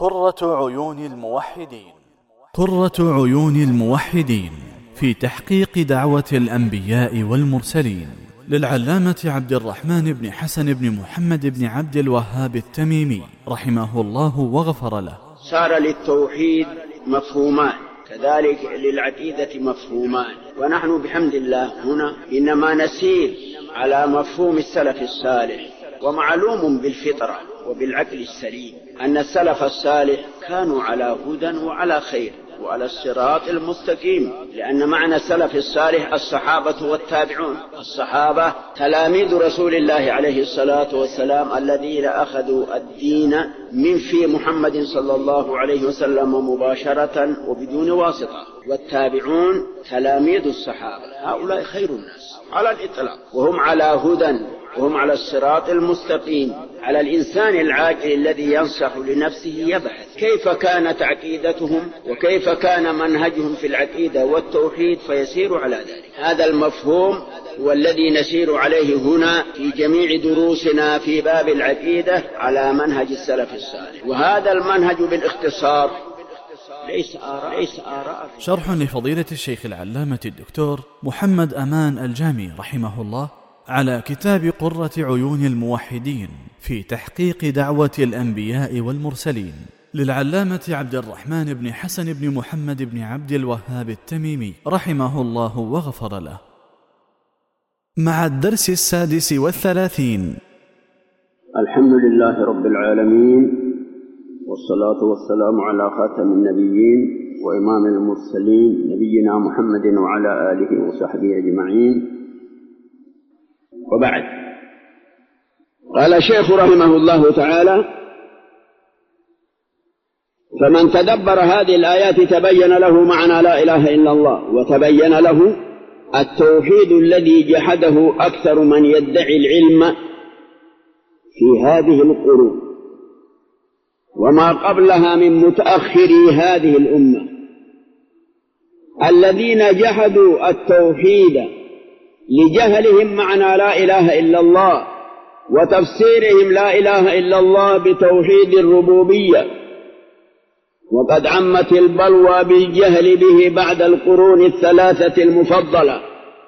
قرة عيون الموحدين. قرة عيون الموحدين في تحقيق دعوة الأنبياء والمرسلين، للعلامة عبد الرحمن بن حسن بن محمد بن عبد الوهاب التميمي رحمه الله وغفر له. صار للتوحيد مفهومان، كذلك للعقيدة مفهومان، ونحن بحمد الله هنا إنما نسير على مفهوم السلف الصالح. ومعلوم بالفطرة وبالعقل السليم أن السلف الصالح كانوا على هدى وعلى خير وعلى الصراط المستقيم، لأن معنى السلف الصالح الصحابة والتابعون. الصحابة تلاميذ رسول الله عليه الصلاة والسلام الذين أخذوا الدين من في محمد صلى الله عليه وسلم مباشرة وبدون واسطة، والتابعون تلاميذ الصحابة. هؤلاء خير الناس على الإطلاق، وهم على هدى وهم على الصراط المستقيم. على الإنسان العاقل الذي ينصح لنفسه يبحث كيف كانت عقيدتهم وكيف كان منهجهم في العقيدة والتوحيد فيسير على ذلك. هذا المفهوم هو الذي نسير عليه هنا في جميع دروسنا في باب العقيدة على منهج السلف الصالح، وهذا المنهج بالاختصار ليس آراء. شرح لفضيلة الشيخ العلامة الدكتور محمد أمان الجامي رحمه الله على كتاب قرة عيون الموحدين في تحقيق دعوة الأنبياء والمرسلين، للعلامة عبد الرحمن بن حسن بن محمد بن عبد الوهاب التميمي رحمه الله وغفر له. مع الدرس 36. الحمد لله رب العالمين، والصلاة والسلام على خاتم النبيين وإمام المرسلين نبينا محمد وعلى آله وصحبه أجمعين، وبعد. قال الشيخ رحمه الله تعالى: فمن تدبر هذه الآيات تبين له معنى لا إله إلا الله، وتبين له التوحيد الذي جحده أكثر من يدعي العلم في هذه القرون وما قبلها من متأخري هذه الأمة، الذين جحدوا التوحيد لجهلهم معنى لا إله إلا الله وتفسيرهم لا إله إلا الله بتوحيد الربوبية، وقد عمت البلوى بالجهل به بعد القرون الثلاثة المفضلة.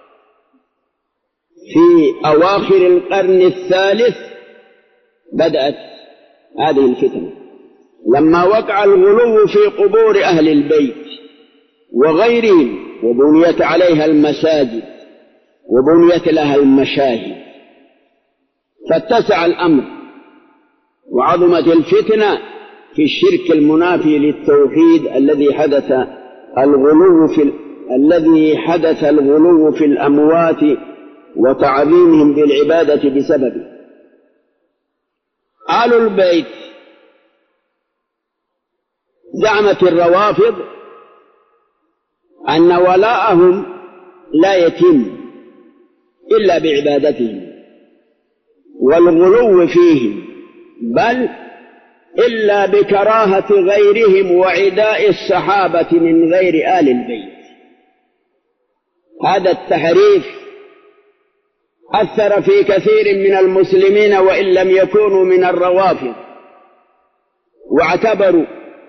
في أواخر القرن الثالث بدأت هذه الفتنة، لما وقع الغلو في قبور أهل البيت وغيرهم، وبنيت عليها المساجد وبنيت لها المشاهد، فاتسع الأمر وعظمت الفتنة في الشرك المنافي للتوحيد الذي حدث الغلو في الأموات وتعظيمهم بالعبادة بسببه. آل البيت زعمت الروافض أن ولاءهم لا يتم إلا بعبادتهم والغلو فيهم، بل إلا بكراهة غيرهم وعداء الصحابة من غير آل البيت. هذا التحريف أثر في كثير من المسلمين وإن لم يكونوا من الروافض، واعتبروا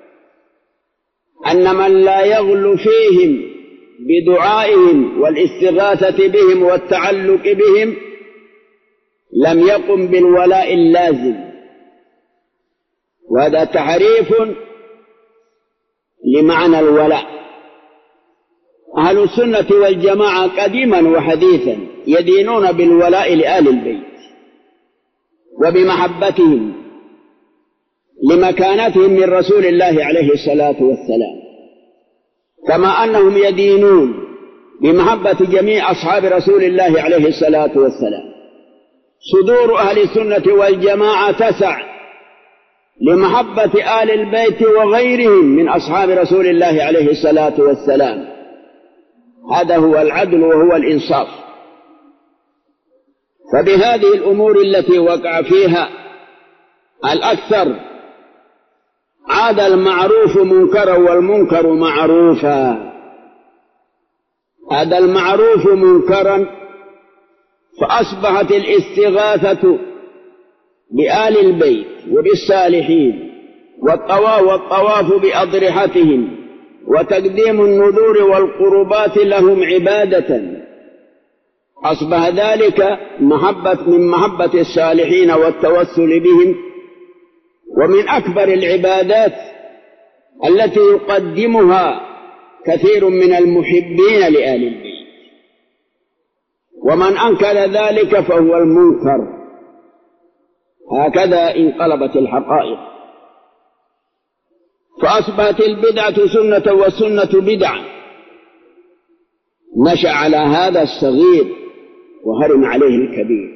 أن من لا يغلو فيهم بدعائهم والاستغاثة بهم والتعلق بهم لم يقم بالولاء اللازم، وهذا تحريف لمعنى الولاء. أهل السنة والجماعة قديما وحديثا يدينون بالولاء لآل البيت وبمحبتهم لمكانتهم من رسول الله عليه الصلاة والسلام، كما أنهم يدينون بمحبة جميع أصحاب رسول الله عليه الصلاة والسلام. صدور أهل السنة والجماعة تسع لمحبة آل البيت وغيرهم من أصحاب رسول الله عليه الصلاة والسلام. هذا هو العدل وهو الإنصاف. فبهذه الأمور التي وقع فيها الأكثر عاد المعروف منكرا والمنكر معروفا. هذا المعروف منكرا، فأصبحت الاستغاثة بآل البيت وبالصالحين والطواف بأضرحتهم وتقديم النذور والقربات لهم عبادة، أصبح ذلك من محبة الصالحين والتوسل بهم، ومن أكبر العبادات التي يقدمها كثير من المحبين لآل البيت، ومن أنكر ذلك فهو المنكر. هكذا انقلبت الحقائق، فأصبحت البدعة سنة والسنة بدعة. نشأ على هذا الصغير وهرم عليه الكبير،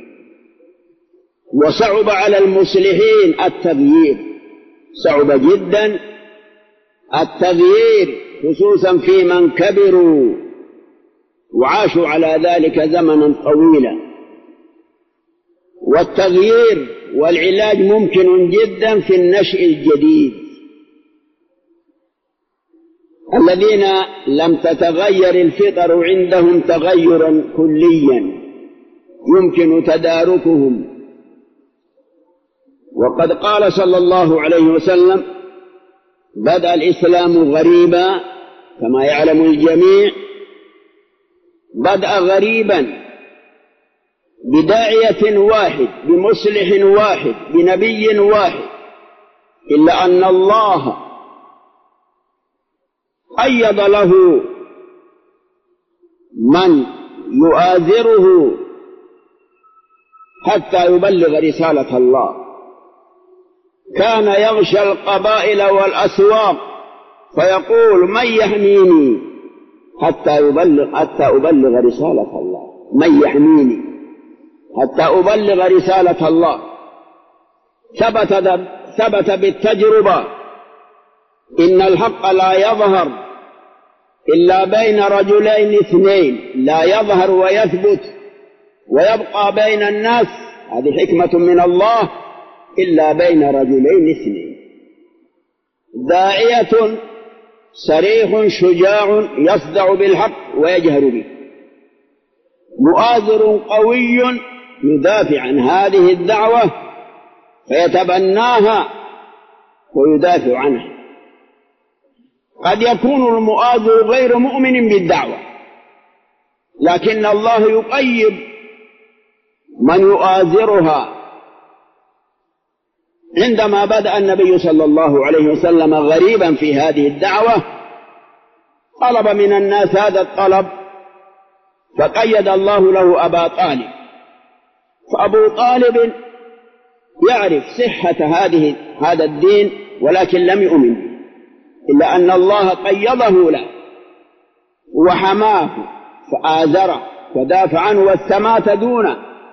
وصعب على المصلحين التغيير، صعب جدا التغيير، خصوصا في من كبروا وعاشوا على ذلك زمنا طويلا. والتغيير والعلاج ممكن جدا في النشء الجديد. الذين لم تتغير الفطر عندهم تغيرا كليا يمكن تداركهم. وقد قال صلى الله عليه وسلم: بدأ الإسلام غريبا، كما يعلم الجميع بدأ غريبا بداعية واحد، بمصلح واحد، بنبي واحد، إلا أن الله قيض له من يؤازره حتى يبلغ رسالة الله. كان يغشى القبائل والأسواق فيقول: من يحميني حتى أبلغ رسالة الله، من يحميني حتى أبلغ رسالة الله. ثبت بالتجربة إن الحق لا يظهر إلا بين رجلين اثنين، لا يظهر ويثبت ويبقى بين الناس، هذه حكمة من الله، إلا بين رجلين اثنين: داعية صريح شجاع يصدع بالحق ويجهر به، مؤازر قوي يدافع عن هذه الدعوة فيتبناها ويدافع عنها. قد يكون المؤازر غير مؤمن بالدعوة، لكن الله يقيد من يؤازرها. عندما بدأ النبي صلى الله عليه وسلم غريبا في هذه الدعوة طلب من الناس هذا الطلب، فقيد الله له أبا طالب. فأبو طالب يعرف صحة هذا الدين ولكن لم يؤمن به، إلا أن الله قيضه له وحماه فآزره ودافع عنه والسماة دونه.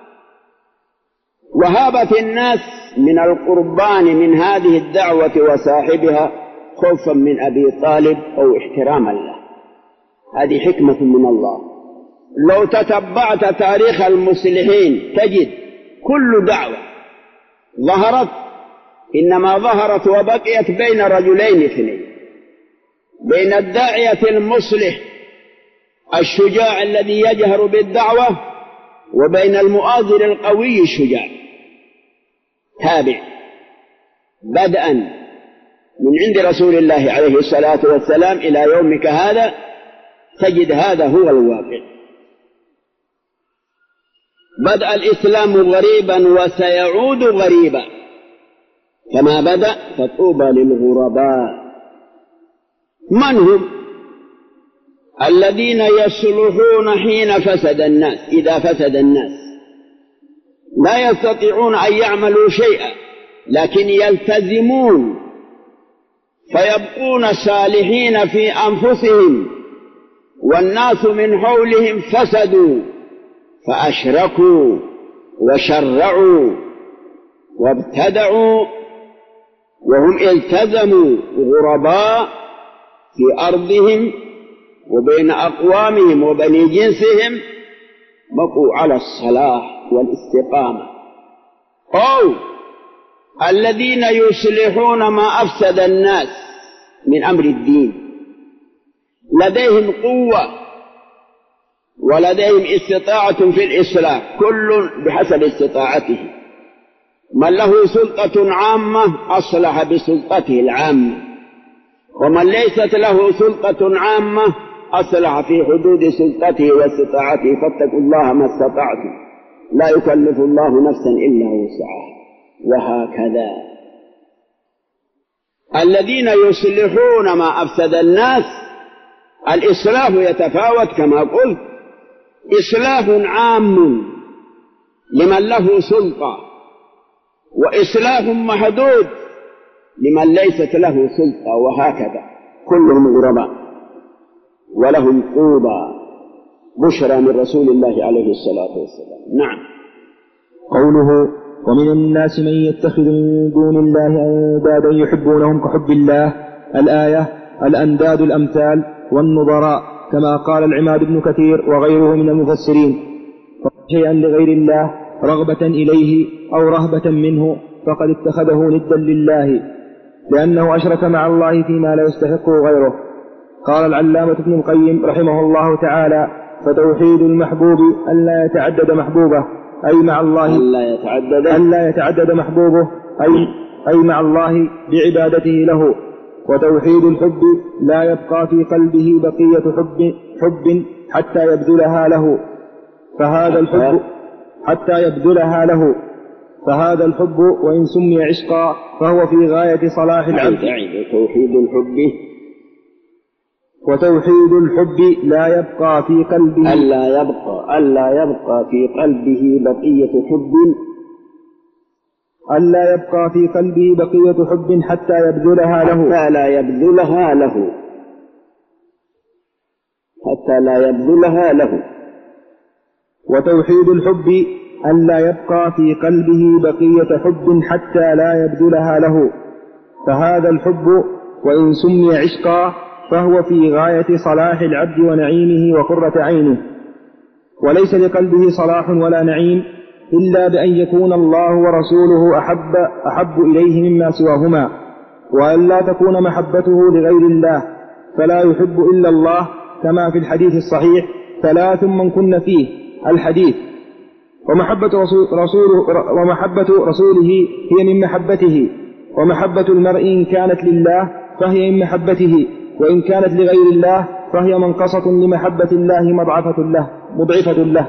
وهابت الناس من القربان من هذه الدعوة وصاحبها خوفا من أبي طالب أو احتراما له. هذه حكمة من الله. لو تتبعت تاريخ المصلحين تجد كل دعوة ظهرت إنما ظهرت وبقيت بين رجلين اثنين، بين الداعية المصلح الشجاع الذي يجهر بالدعوة وبين المؤازر القوي الشجاع. تابع بدءا من عند رسول الله عليه الصلاة والسلام إلى يومك هذا تجد هذا هو الواقع. بدأ الإسلام غريبا وسيعود غريبا، كما بدأ فطوبى للغرباء. من هم؟ الذين يصلحون حين فسد الناس. إذا فسد الناس لا يستطيعون أن يعملوا شيئا، لكن يلتزمون فيبقون صالحين في أنفسهم، والناس من حولهم فسدوا فأشركوا وشرعوا وابتدعوا، وهم التزموا غرباء في أرضهم وبين أقوامهم وبني جنسهم، بقوا على الصلاح والاستقامة. أو الذين يصلحون ما أفسد الناس من أمر الدين، لديهم قوة ولديهم استطاعة في الإصلاح، كل بحسب استطاعته. من له سلطة عامة أصلح بسلطته العامة، ومن ليست له سلطة عامة أصلح في حدود سلطته واستطاعته، فاتقوا الله ما استطعتم، لا يكلف الله نفسا إلا وسعها. وهكذا الذين يصلحون ما أفسد الناس، الإصلاح يتفاوت كما قلت، إصلاح عام لمن له سلطة، وإصلاح محدود لمن ليست له سلطة، وهكذا كلهم غرباء ولهم قوضى. بشرى من رسول الله عليه الصلاة والسلام. نعم. قوله ومن الناس من يتخذ من دون الله أندادا يحبونهم كحب الله، الآية الأنداد الأمثال والنظراء، كما قال العماد بن كثير وغيره من المفسرين، شيئا لغير الله رغبة إليه أو رهبة منه فقد اتخذه ندا لله، لأنه أشرك مع الله فيما لا يستحقه غيره. قال العلامة ابن القيم رحمه الله تعالى: فتوحيد المحبوب ألا يتعدد محبوبه، أي مع الله ألا يتعدد محبوبه، أي مع الله بعبادته له. وتوحيد الحب لا يبقى في قلبه بقية حب حتى يبذلها له، فهذا الحب فهذا الحب وإن سمي عشقا فهو في غاية صلاح العبد. وتوحيد الحب لا يبقى في قلبه ألا يبقى في قلبه بقية حب حتى يبذلها له. وتوحيد الحب ألا يبقى في قلبه بقية حب حتى لا يبذلها له، فهذا الحب وإن سمي عشقا فهو في غاية صلاح العبد ونعيمه وقرة عينه. وليس لقلبه صلاح ولا نعيم إلا بأن يكون الله ورسوله أحب إليه مما سواهما، وأن لا تكون محبته لغير الله، فلا يحب إلا الله، كما في الحديث الصحيح: 3 من كن فيه الحديث. ومحبة رسوله هي من محبته، ومحبة المرء إن كانت لله فهي من محبته، وإن كانت لغير الله فهي منقصة لمحبة الله مضعفة له.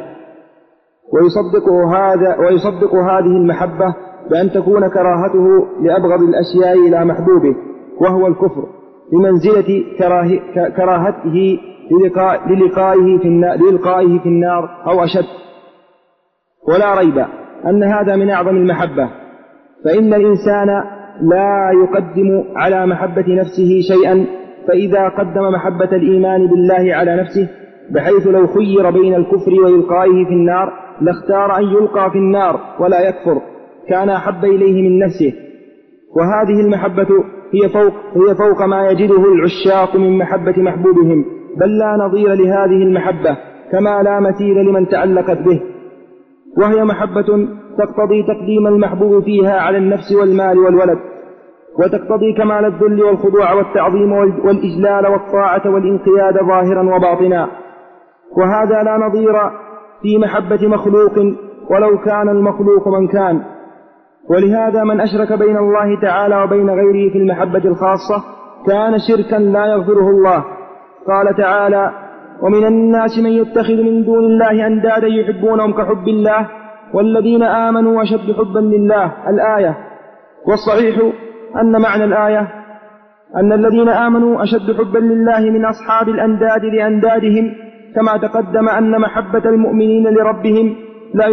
ويصدق هذه المحبة بأن تكون كراهته لأبغض الأشياء إلى محبوبه، وهو الكفر، بمنزلة كراهته للقائه في النار أو أشد. ولا ريب أن هذا من أعظم المحبة، فإن الإنسان لا يقدم على محبة نفسه شيئا، فإذا قدم محبة الإيمان بالله على نفسه، بحيث لو خير بين الكفر وإلقائه في النار لاختار أن يلقى في النار ولا يكفر، كان أحب إليه من نفسه. وهذه المحبة هي فوق ما يجده العشاق من محبة محبوبهم، بل لا نظير لهذه المحبة، كما لا مثيل لمن تعلقت به. وهي محبة تقتضي تقديم المحبوب فيها على النفس والمال والولد، وتقتضي كمال الذل والخضوع والتعظيم والإجلال والطاعة والانقياد ظاهرا وباطنا. وهذا لا نظير في محبة مخلوق ولو كان المخلوق من كان. ولهذا من أشرك بين الله تعالى وبين غيره في المحبة الخاصة كان شركا لا يغفره الله. قال تعالى: ومن الناس من يتخذ من دون الله أندادا يحبونهم كحب الله والذين آمنوا أشد حبا لله، الآية. والصحيح أن معنى الآية أن الذين آمنوا أشد حبا لله من أصحاب الأنداد لأندادهم، كما تقدم أن محبة المؤمنين لربهم لا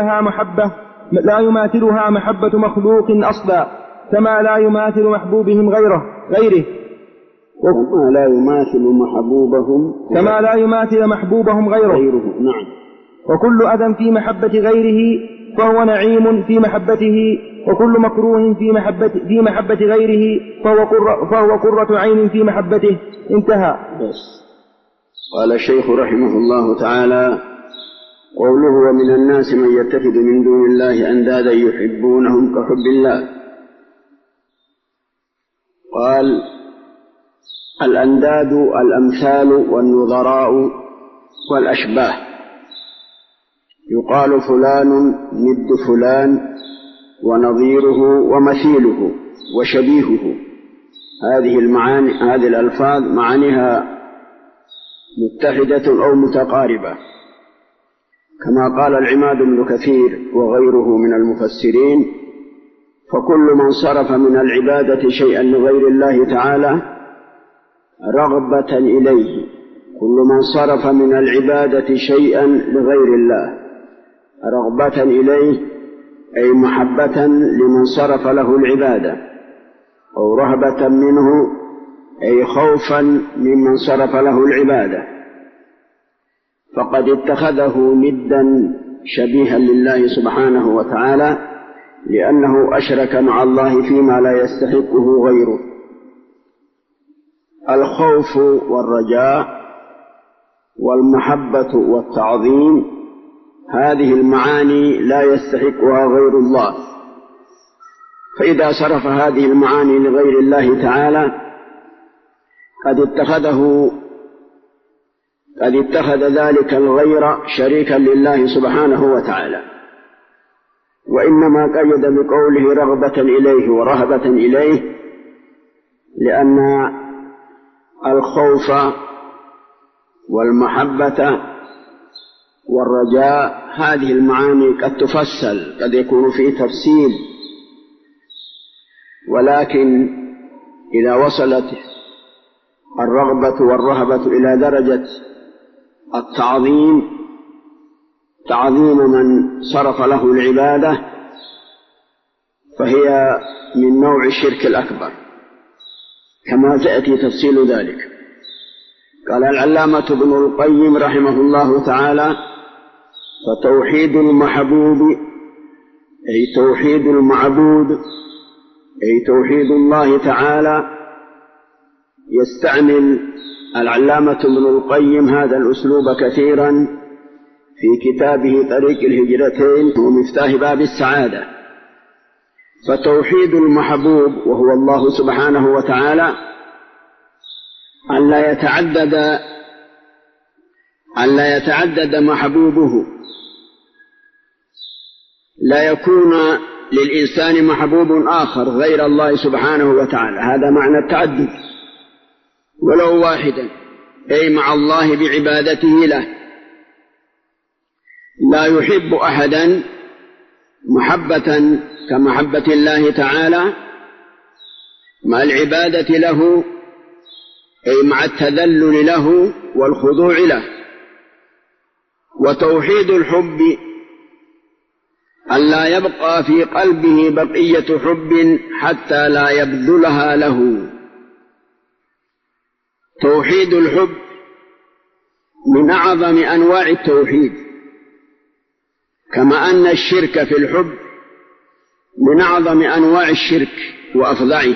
يماثلها محبة مخلوق أصلا، كما لا يماثل محبوبهم غيره كما لا يماثل محبوبهم غيره. نعم. وكل أذى في محبة غيره فهو نعيم في محبته، وكل مكروه في محبة غيره فهو قرة عين في محبته. انتهى. قال الشيخ رحمه الله تعالى: قوله ومن الناس من يتخذ من دون الله أندادا يحبونهم كحب الله. قال: الأنداد الأمثال والنظراء والأشباه. يقال فلان ند فلان ونظيره ومثيله وشبيهه. هذه المعاني، هذه الألفاظ معانيها متحدة أو متقاربة، كما قال العماد بن كثير وغيره من المفسرين: فكل من صرف من العبادة شيئا لغير الله تعالى رغبة إليه، كل من صرف من العبادة شيئا لغير الله رغبة إليه، أي محبة لمن صرف له العبادة، أو رهبة منه، أي خوفا ممن صرف له العبادة، فقد اتخذه ندا شبيها لله سبحانه وتعالى، لأنه أشرك مع الله فيما لا يستحقه غيره. الخوف والرجاء والمحبة والتعظيم، هذه المعاني لا يستحقها غير الله، فإذا صرف هذه المعاني لغير الله تعالى قد اتخذ ذلك الغير شريكا لله سبحانه وتعالى. وإنما قيد بقوله رغبة إليه ورهبة إليه، لأن الخوف والمحبة والرجاء هذه المعاني قد تفصل، قد يكون فيه تفصيل، ولكن إذا وصلت الرغبة والرهبة إلى درجة التعظيم، تعظيم من صرف له العبادة، فهي من نوع الشرك الأكبر، كما سيأتي تفصيل ذلك. قال العلامة ابن القيم رحمه الله تعالى: فتوحيد المحبوب، أي توحيد المعبود، أي توحيد الله تعالى. يستعمل العلامة ابن القيم هذا الأسلوب كثيرا في كتابه طريق الهجرتين ومفتاح باب السعادة. فتوحيد المحبوب وهو الله سبحانه وتعالى أن لا يتعدد محبوبه، لا يكون للإنسان محبوب آخر غير الله سبحانه وتعالى، هذا معنى التعدد، ولو واحدا، أي مع الله بعبادته له. لا يحب أحدا محبة كمحبة الله تعالى مع العبادة له، أي مع التذلل له والخضوع له. وتوحيد الحب أن لا يبقى في قلبه بقية حب حتى لا يبذلها له. توحيد الحب من أعظم أنواع التوحيد، كما أن الشرك في الحب من أعظم أنواع الشرك وأفظعه.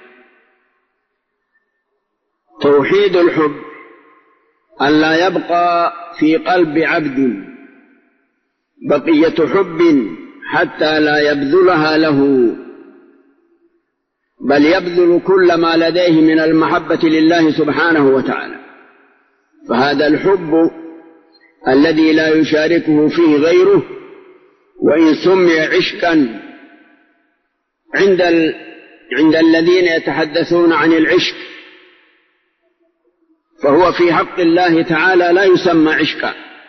توحيد الحب أن لا يبقى في قلب عبد بقية حب حتى لا يبذلها له، بل يبذل كل ما لديه من المحبة لله سبحانه وتعالى. فهذا الحب الذي لا يشاركه فيه غيره، وإن سمي عشقا عند الذين يتحدثون عن العشق، فهو في حق الله تعالى لا يسمى عشقا،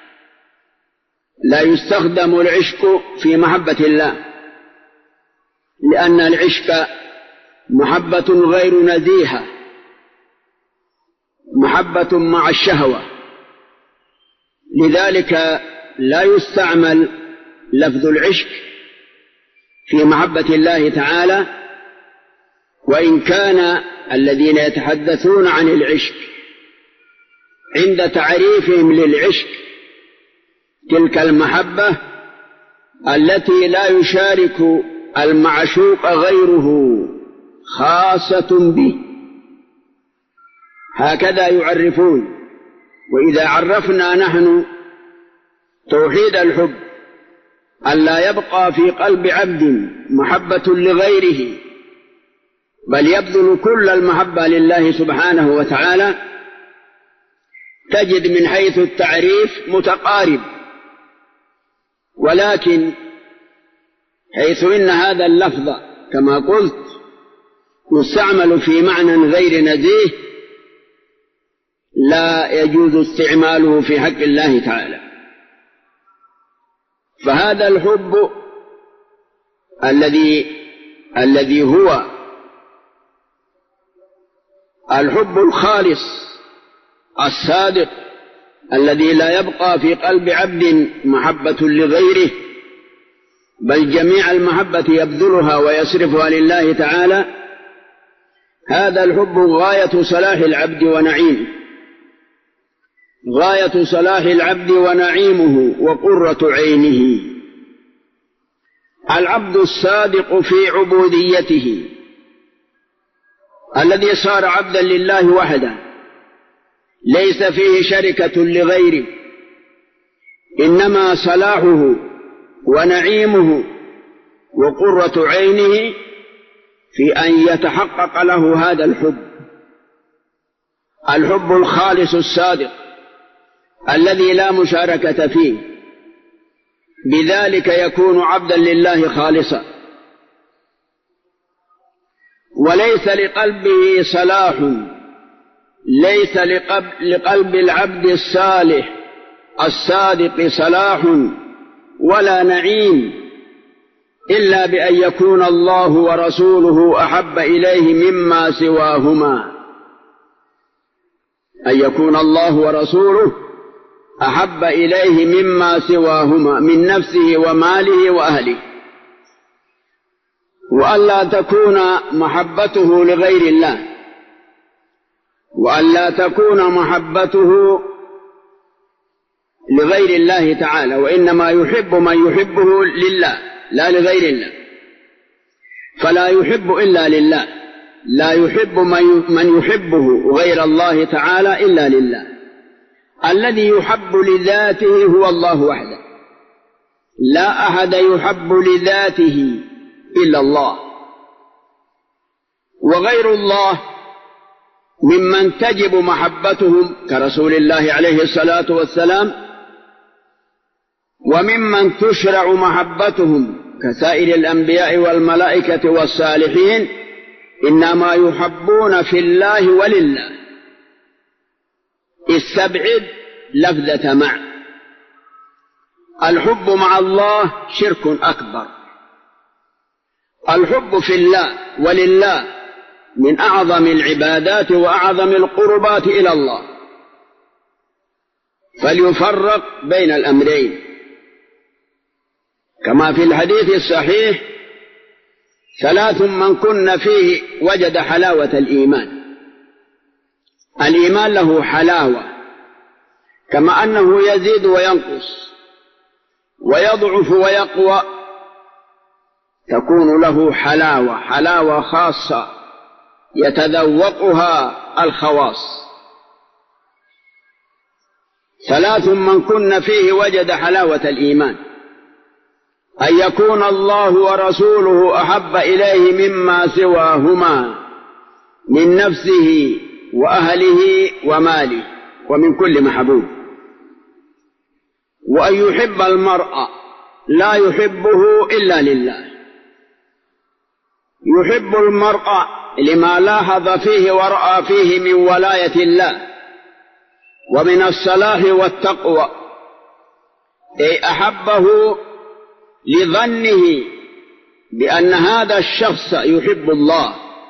لا يستخدم العشق في محبة الله، لأن العشق محبة غير نزيهة، محبة مع الشهوة، لذلك لا يستعمل لفظ العشق في محبة الله تعالى. وإن كان الذين يتحدثون عن العشق عند تعريفهم للعشق تلك المحبة التي لا يشارك المعشوق غيره خاصة به، هكذا يعرفون. وإذا عرفنا نحن توحيد الحب أن لا يبقى في قلب عبد محبة لغيره، بل يبذل كل المحبة لله سبحانه وتعالى، تجد من حيث التعريف متقارب، ولكن حيث إن هذا اللفظ كما قلت يستعمل في معنى غير نزيه لا يجوز استعماله في حق الله تعالى. فهذا الحب الذي هو الحب الخالص الصادق الذي لا يبقى في قلب عبد محبة لغيره، بل جميع المحبة يبذلها ويصرفها لله تعالى، هذا الحب غاية صلاح العبد ونعيمه، غاية صلاح العبد ونعيمه وقرة عينه. العبد الصادق في عبوديته الذي صار عبدا لله وحده ليس فيه شركة لغيره، إنما صلاحه ونعيمه وقرة عينه في أن يتحقق له هذا الحب الخالص الصادق الذي لا مشاركة فيه، بذلك يكون عبدا لله خالصا. وليس لقلبه صلاح، ليس لقلب العبد الصالح الصادق صلاح ولا نعيم إلا بأن يكون الله ورسوله أحب إليه مما سواهما، أن يكون الله ورسوله أحب إليه مما سواهما من نفسه وماله وأهله، وألا تكون محبته لغير الله، وألا تكون محبته لغير الله تعالى، وإنما يحب من يحبه لله لا لغير الله، فلا يحب إلا لله، لا يحب من يحبه غير الله تعالى إلا لله. الذي يحب لذاته هو الله وحده، لا أحد يحب لذاته إلا الله، وغير الله ممن تجب محبتهم كرسول الله عليه الصلاة والسلام، وممن تشرع محبتهم كسائر الأنبياء والملائكة والصالحين، إنما يحبون في الله ولله. استبعد لفظة مع. الحب مع الله شرك أكبر. الحب في الله ولله من أعظم العبادات وأعظم القربات إلى الله، فليفرق بين الأمرين، كما في الحديث الصحيح: ثلاث من كن فيه وجد حلاوة الإيمان. الإيمان له حلاوة، كما أنه يزيد وينقص ويضعف ويقوى، تكون له حلاوة خاصة يتذوقها الخواص. ثلاث من كن فيه وجد حلاوة الإيمان: أن يكون الله ورسوله أحب إليه مما سواهما من نفسه وأهله وماله ومن كل محبوب، وأن يحب المرء لا يحبه إلا لله. يحب المرء لما لاحظ فيه ورأى فيه من ولاية الله ومن الصلاح والتقوى، أي أحبه لظنه بأن هذا الشخص يحب الله،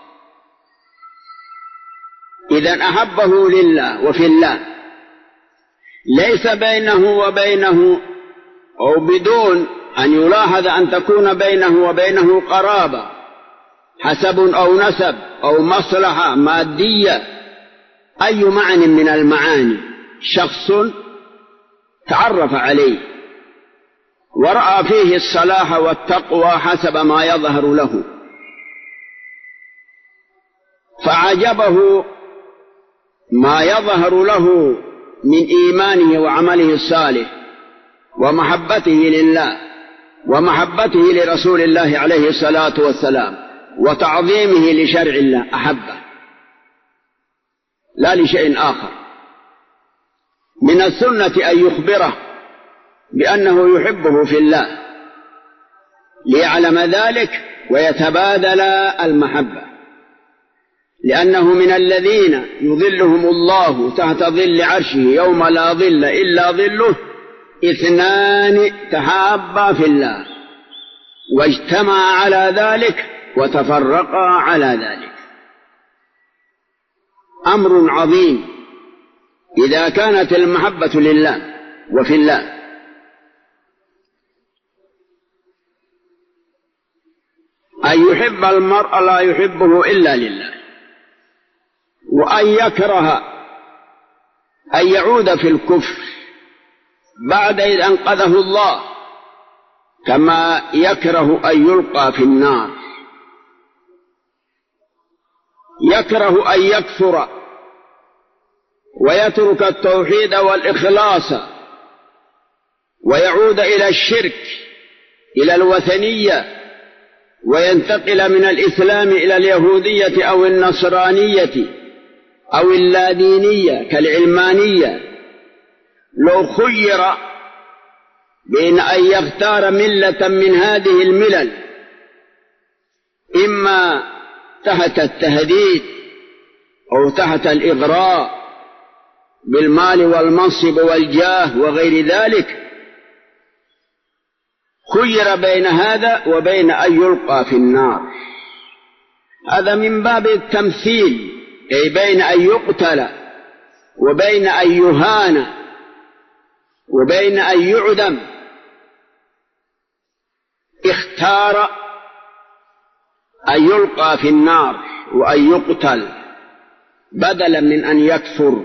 إذن أحبه لله وفي الله، ليس بينه وبينه أو بدون أن يلاحظ أن تكون بينه وبينه قرابة، حسب أو نسب أو مصلحة مادية، أي معنى من المعاني، شخص تعرف عليه ورأى فيه الصلاح والتقوى حسب ما يظهر له، فعجبه ما يظهر له من إيمانه وعمله الصالح ومحبته لله ومحبته لرسول الله عليه الصلاة والسلام وتعظيمه لشرع الله، أحبه لا لشيء آخر. من السنة أن يخبره بأنه يحبه في الله، ليعلم ذلك ويتبادل المحبة، لأنه من الذين يظلهم الله تحت ظل عرشه يوم لا ظل إلا ظله 2 تحابا في الله واجتمعا على ذلك وتفرقا على ذلك. أمر عظيم إذا كانت المحبة لله وفي الله. أن يحب المرء لا يحبه إلا لله، وأن يكره أن يعود في الكفر بعد إذ أنقذه الله، كما يكره أن يلقى في النار. يكره أن يكفر ويترك التوحيد والإخلاص ويعود إلى الشرك، إلى الوثنية، وينتقل من الإسلام إلى اليهودية أو النصرانية أو اللادينية كالعلمانية. لو خير بين أن يختار ملة من هذه الملل، إما تحت التهديد أو تحت الإغراء بالمال والمنصب والجاه وغير ذلك، خير بين هذا وبين أن يلقى في النار. هذا من باب التمثيل، أي بين أن يقتل وبين أن يهان وبين أن يعدم. اختار أن يلقى في النار وأن يقتل بدلا من أن يكفر،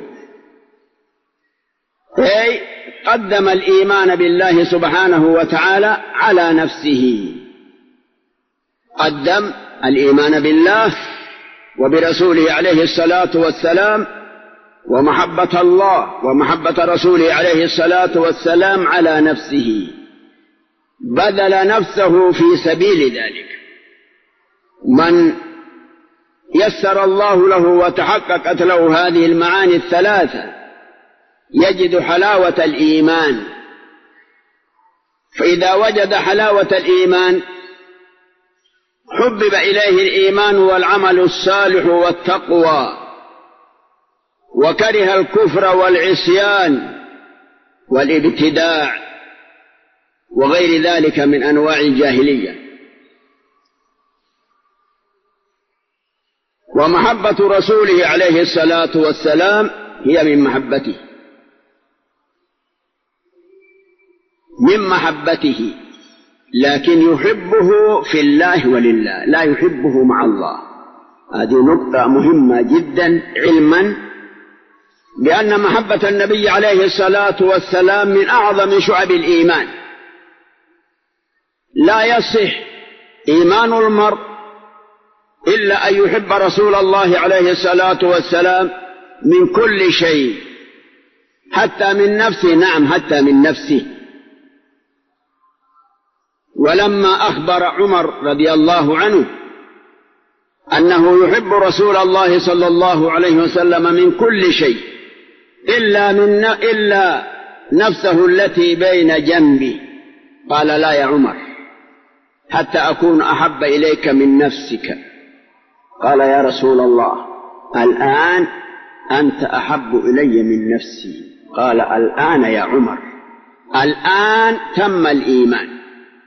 أي قدم الإيمان بالله سبحانه وتعالى على نفسه. قدم الإيمان بالله وبرسوله عليه الصلاة والسلام ومحبة الله ومحبة رسوله عليه الصلاة والسلام على نفسه، بذل نفسه في سبيل ذلك. من يسر الله له وتحققت له هذه المعاني الثلاثة يجد حلاوة الإيمان، فإذا وجد حلاوة الإيمان حبب إليه الإيمان والعمل الصالح والتقوى، وكره الكفر والعصيان والابتداع وغير ذلك من أنواع الجاهلية. ومحبة رسوله عليه الصلاة والسلام هي من محبته، من محبته، لكن يحبه في الله ولله، لا يحبه مع الله. هذه نقطة مهمة جدا علما بأن محبة النبي عليه الصلاة والسلام من أعظم شعب الإيمان. لا يصح إيمان المرء إلا أن يحب رسول الله عليه الصلاة والسلام من كل شيء، حتى من نفسه. نعم، حتى من نفسه. ولما أخبر عمر رضي الله عنه أنه يحب رسول الله صلى الله عليه وسلم من كل شيء إلا نفسه التي بين جنبي، قال: لا يا عمر، حتى أكون أحب إليك من نفسك. قال: يا رسول الله، الآن أنت أحب إلي من نفسي. قال: الآن يا عمر، الآن تم الإيمان.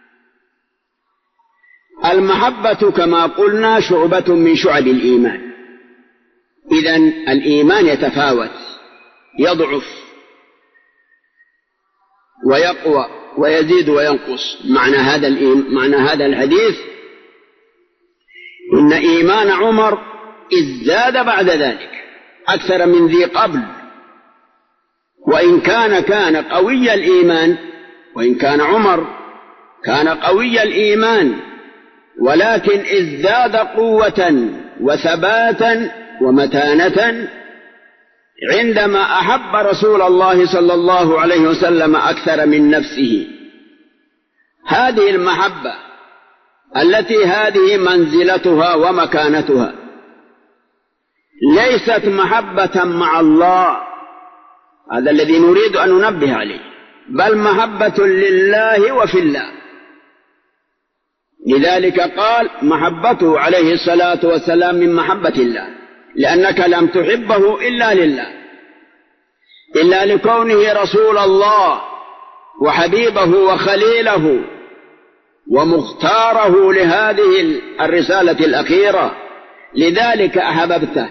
المحبة كما قلنا شعبة من شعب الإيمان. إذن الإيمان يتفاوت، يضعف ويقوى ويزيد وينقص. معنى هذا الحديث إن إيمان عمر ازداد بعد ذلك أكثر من ذي قبل، وإن كان قوي الإيمان، وإن كان عمر كان قوي الإيمان، ولكن ازداد قوة وثباتا ومتانة عندما أحب رسول الله صلى الله عليه وسلم أكثر من نفسه. هذه المحبة التي هذه منزلتها ومكانتها ليست محبة مع الله، هذا الذي نريد أن ننبه عليه، بل محبة لله وفي الله. لذلك قال محبته عليه الصلاة والسلام من محبة الله، لأنك لم تحبه إلا لله، إلا لكونه رسول الله وحبيبه وخليله ومختاره لهذه الرسالة الأخيرة، لذلك أحببته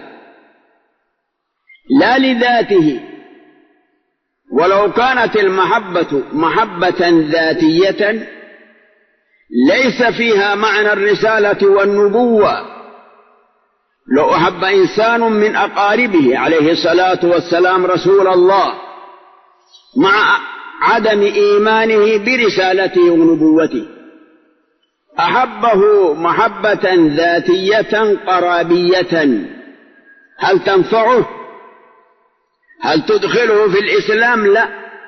لا لذاته. ولو كانت المحبة محبة ذاتية ليس فيها معنى الرسالة والنبوة. لو أحب إنسان من أقاربه عليه الصلاة والسلام رسول الله مع عدم إيمانه برسالته ونبوته، أحبه محبة ذاتية قرابية، هل تنفعه؟ هل تدخله في الإسلام؟ لا.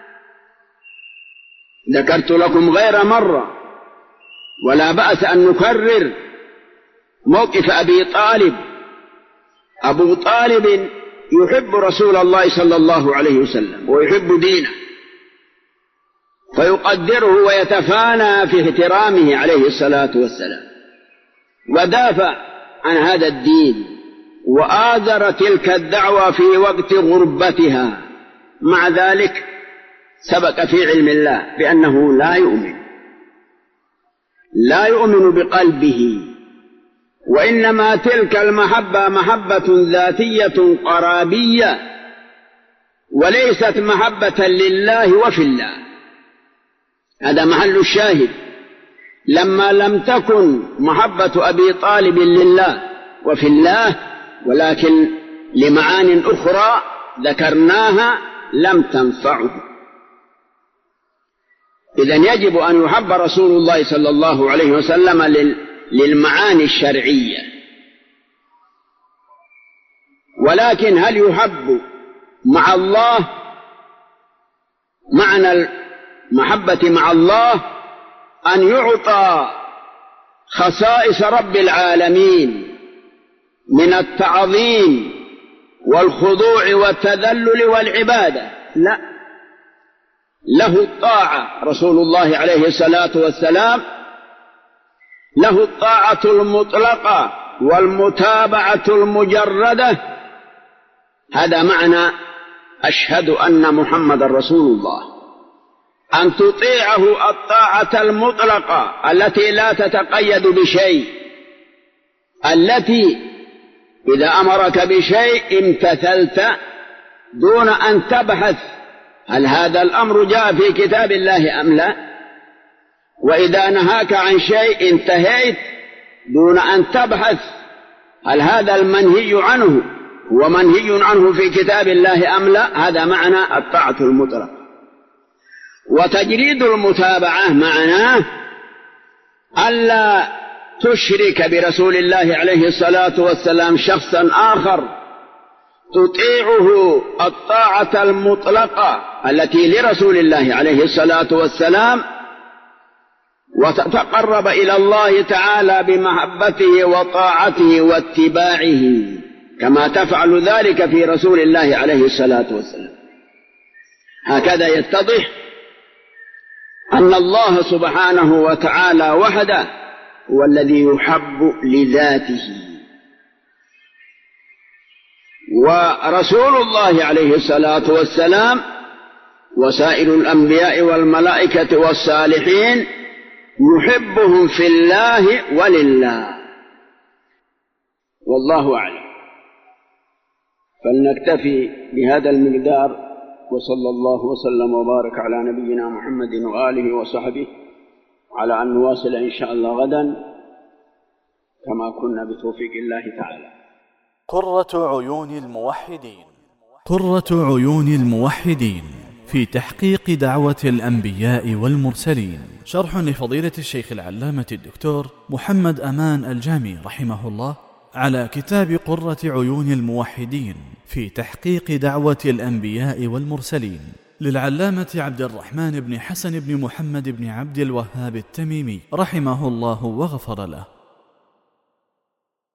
ذكرت لكم غير مرة ولا بأس أن نكرر موقف أبي طالب. أبو طالب يحب رسول الله صلى الله عليه وسلم ويحب دينه، فيقدره ويتفانى في احترامه عليه الصلاة والسلام، ودافع عن هذا الدين وآذر تلك الدعوة في وقت غربتها. مع ذلك سبق في علم الله بأنه لا يؤمن بقلبه، وإنما تلك المحبة محبة ذاتية قرابية وليست محبة لله وفي الله. هذا محل الشاهد. لما لم تكن محبة أبي طالب لله وفي الله ولكن لمعان أخرى ذكرناها لم تنفعه. إذن يجب أن يحب رسول الله صلى الله عليه وسلم للمعاني الشرعية. ولكن هل يحب مع الله؟ معنى المحبة مع الله أن يعطى خصائص رب العالمين من التعظيم والخضوع والتذلل والعبادة. لا، له الطاعة رسول الله عليه الصلاة والسلام، له الطاعة المطلقة والمتابعة المجردة. هذا معنى أشهد أن محمد رسول الله، أن تطيعه الطاعة المطلقة التي لا تتقيد بشيء، التي إذا أمرك بشيء امتثلت دون أن تبحث هل هذا الأمر جاء في كتاب الله أم لا، وإذا نهاك عن شيء انتهيت دون أن تبحث هل هذا المنهي عنه هو منهي عنه في كتاب الله أم لا. هذا معنى الطاعة المطلقة. وتجريد المتابعة معناه ألا تشرك برسول الله عليه الصلاة والسلام شخصا آخر تطيعه الطاعة المطلقة التي لرسول الله عليه الصلاة والسلام، وتتقرب إلى الله تعالى بمحبته وطاعته واتباعه كما تفعل ذلك في رسول الله عليه الصلاة والسلام. هكذا يتضح أن الله سبحانه وتعالى وحده هو الذي يحب لذاته، ورسول الله عليه الصلاة والسلام وسائر الأنبياء والملائكة والصالحين نحبهم في الله ولله، والله أعلم. فلنكتفي بهذا المقدار، وصلى الله وسلم وبارك على نبينا محمد وآله وصحبه، على أن نواصل إن شاء الله غدا كما كنا بتوفيق الله تعالى. قرة عيون الموحدين. قرة عيون الموحدين في تحقيق دعوة الأنبياء والمرسلين، شرح لفضيلة الشيخ العلامة الدكتور محمد أمان الجامي رحمه الله على كتاب قرة عيون الموحدين في تحقيق دعوة الأنبياء والمرسلين للعلامة عبد الرحمن بن حسن بن محمد بن عبد الوهاب التميمي رحمه الله وغفر له.